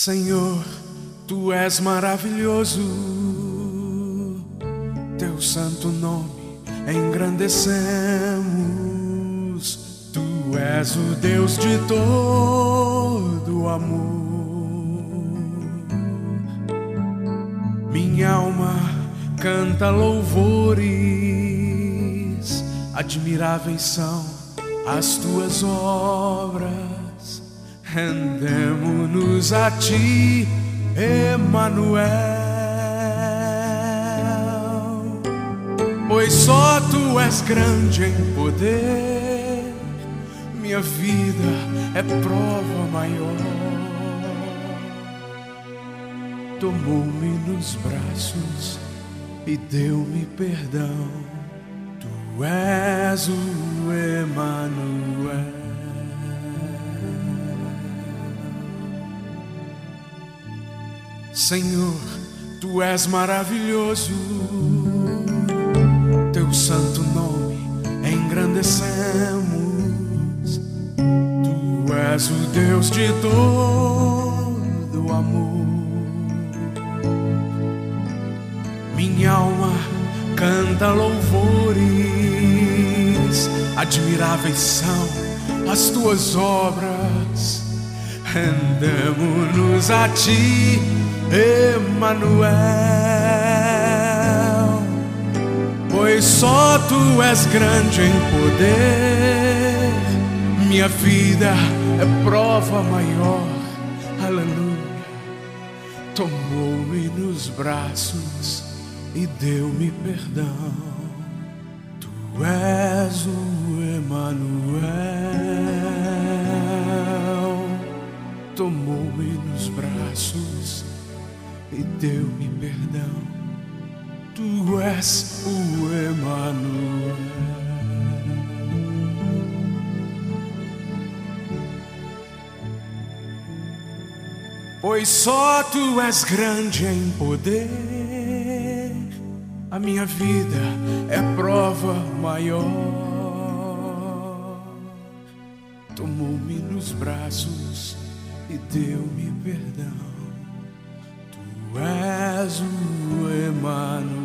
Senhor, Tu és maravilhoso, Teu santo nome engrandecemos. Tu és o Deus de todo amor. Minha alma canta louvores, admiráveis são as Tuas obras. Rendemo-nos a Ti, Emanuel, pois só Tu és grande em poder. Minha vida é prova maior. Tomou-me nos braços e deu-me perdão. Tu és o Emanuel. Senhor, Tu és maravilhoso, Teu santo nome engrandecemos. Tu és o Deus de todo amor. Minha alma canta louvores, admiráveis são as Tuas obras. Rendemo-nos a Ti, Emanuel, pois só Tu és grande em poder. Minha vida é prova maior. Aleluia. Tomou-me nos braços e deu-me perdão. Tu és o Emanuel. Tomou-me nos braços e deu-me perdão. Tu és o Emanuel. Pois só Tu és grande em poder. A minha vida é prova maior. Tomou-me nos braços e deu-me perdão. Tu és o Emanuel.